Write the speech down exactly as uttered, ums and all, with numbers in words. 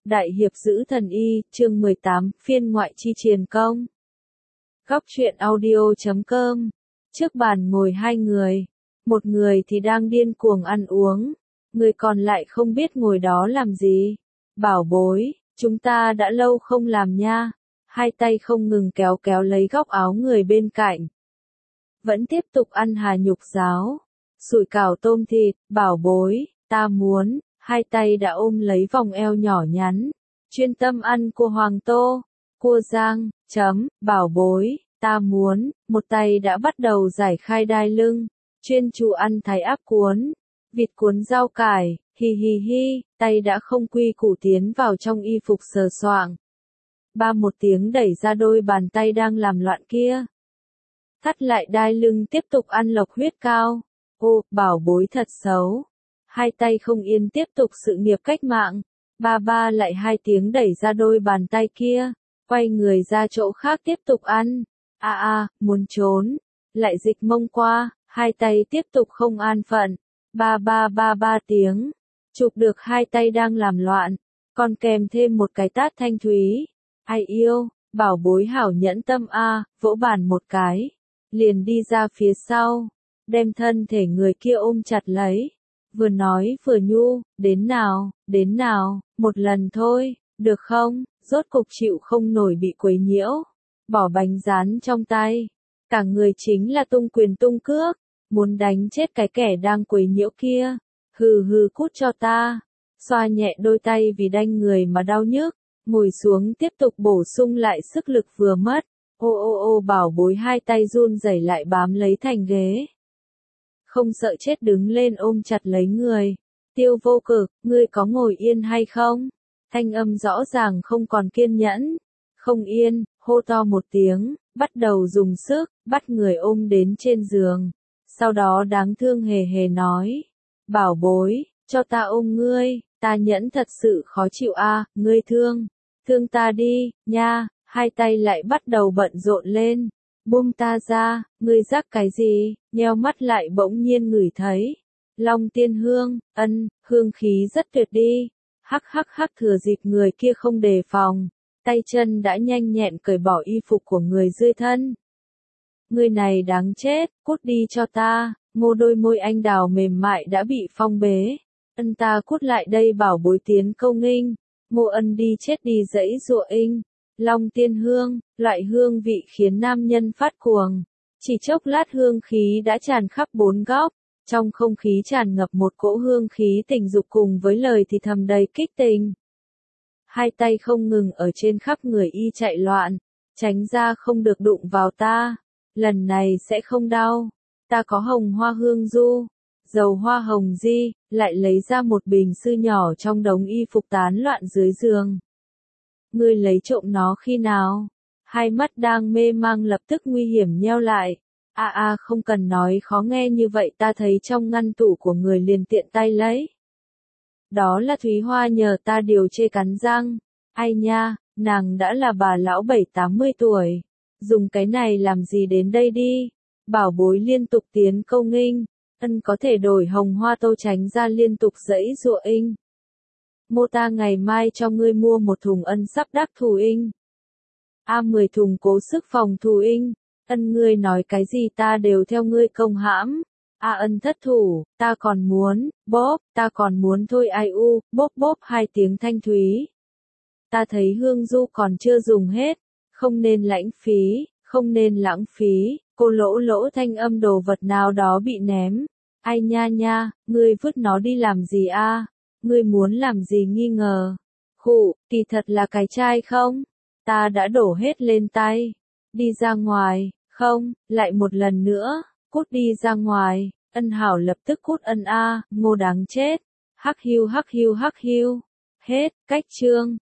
Đại hiệp giữ thần y, chương mười tám, phiên ngoại chi triền công. Góc truyện audio chấm com. Trước bàn ngồi hai người. Một người thì đang điên cuồng ăn uống. Người còn lại không biết ngồi đó làm gì. Bảo bối, chúng ta đã lâu không làm nha. Hai tay không ngừng kéo kéo lấy góc áo người bên cạnh. Vẫn tiếp tục ăn hà nhục giáo. Sủi cảo tôm thịt, bảo bối, ta muốn. Hai tay đã ôm lấy vòng eo nhỏ nhắn. Chuyên tâm ăn cua hoàng tô, cua rang, chấm, bảo bối, ta muốn. Một tay đã bắt đầu giải khai đai lưng. Chuyên chú ăn thái áp cuốn, vịt cuốn rau cải, hi hi hi. Tay đã không quy củ tiến vào trong y phục sờ soạng. Ba một tiếng đẩy ra đôi bàn tay đang làm loạn kia. Thắt lại đai lưng tiếp tục ăn lộc huyết cao. Ô, bảo bối thật xấu. Hai tay không yên tiếp tục sự nghiệp cách mạng. Ba ba lại hai tiếng đẩy ra đôi bàn tay kia. Quay người ra chỗ khác tiếp tục ăn. A a, muốn trốn. Lại dịch mông qua, hai tay tiếp tục không an phận. Ba ba ba ba tiếng. Chụp được hai tay đang làm loạn. Còn kèm thêm một cái tát thanh thúy. Ai yêu, bảo bối hảo nhẫn tâm a, vỗ bàn một cái. Liền đi ra phía sau. Đem thân thể người kia ôm chặt lấy. Vừa nói vừa nhu, đến nào, đến nào, một lần thôi, được không, rốt cục chịu không nổi bị quấy nhiễu, bỏ bánh rán trong tay, cả người chính là tung quyền tung cước, muốn đánh chết cái kẻ đang quấy nhiễu kia, hừ hừ cút cho ta, xoa nhẹ đôi tay vì đanh người mà đau nhức, ngồi xuống tiếp tục bổ sung lại sức lực vừa mất, ô ô ô bảo bối hai tay run rẩy lại bám lấy thành ghế. Không sợ chết đứng lên ôm chặt lấy người. Tiêu vô cực, ngươi có ngồi yên hay không? Thanh âm rõ ràng không còn kiên nhẫn. Không yên, hô to một tiếng, bắt đầu dùng sức, bắt người ôm đến trên giường. Sau đó đáng thương hề hề nói. Bảo bối, cho ta ôm ngươi, ta nhẫn thật sự khó chịu a, ngươi thương. Thương ta đi, nha, hai tay lại bắt đầu bận rộn lên. Buông ta ra, ngươi rắc cái gì, nheo mắt lại bỗng nhiên ngửi thấy. Long tiên hương, ân, hương khí rất tuyệt đi. Hắc hắc hắc thừa dịp người kia không đề phòng. Tay chân đã nhanh nhẹn cởi bỏ y phục của người dưới thân. Người này đáng chết, cút đi cho ta, ngô đôi môi anh đào mềm mại đã bị phong bế. Ân ta cút lại đây bảo bối tiến câu nghinh. Ngô ân đi chết đi dãy dụa inh. Long tiên hương, loại hương vị khiến nam nhân phát cuồng. Chỉ chốc lát hương khí đã tràn khắp bốn góc. Trong không khí tràn ngập một cỗ hương khí tình dục cùng với lời thì thầm đầy kích tình. Hai tay không ngừng ở trên khắp người y chạy loạn. Tránh ra không được đụng vào ta. Lần này sẽ không đau. Ta có hồng hoa hương du. Dầu hoa hồng di, lại lấy ra một bình sư nhỏ trong đống y phục tán loạn dưới giường. Ngươi lấy trộm nó khi nào? Hai mắt đang mê mang lập tức nguy hiểm nheo lại. A à, a à, không cần nói khó nghe như vậy, ta thấy trong ngăn tủ của người liền tiện tay lấy. Đó là Thúy Hoa nhờ ta điều chê cắn răng. Ai nha, nàng đã là bà lão bảy tám mươi tuổi. Dùng cái này làm gì đến đây đi. Bảo bối liên tục tiến câu nghinh. Ân có thể đổi hồng hoa tô tránh ra liên tục dãy dụa inh. Mô ta ngày mai cho ngươi mua một thùng ân sắp đắc thù inh. A mười thùng cố sức phòng thù inh. Ân ngươi nói cái gì ta đều theo ngươi công hãm. A ân thất thủ, ta còn muốn, bóp, ta còn muốn thôi ai u, bóp bóp hai tiếng thanh thúy. Ta thấy hương du còn chưa dùng hết, không nên lãng phí, không nên lãng phí, cô lỗ lỗ thanh âm đồ vật nào đó bị ném. Ai nha nha, ngươi vứt nó đi làm gì a? Ngươi muốn làm gì nghi ngờ? Khụ, kỳ thật là cái chai không? Ta đã đổ hết lên tay. Đi ra ngoài, không, lại một lần nữa, cút đi ra ngoài. Ân hảo lập tức cút ân a, ngô đáng chết. Hắc hiu hắc hiu hắc hiu. Hết, cách chương.